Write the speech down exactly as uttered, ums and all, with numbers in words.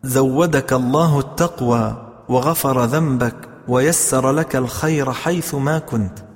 زودك الله التقوى وغفر ذنبك ويسر لك الخير حيث ما كنت.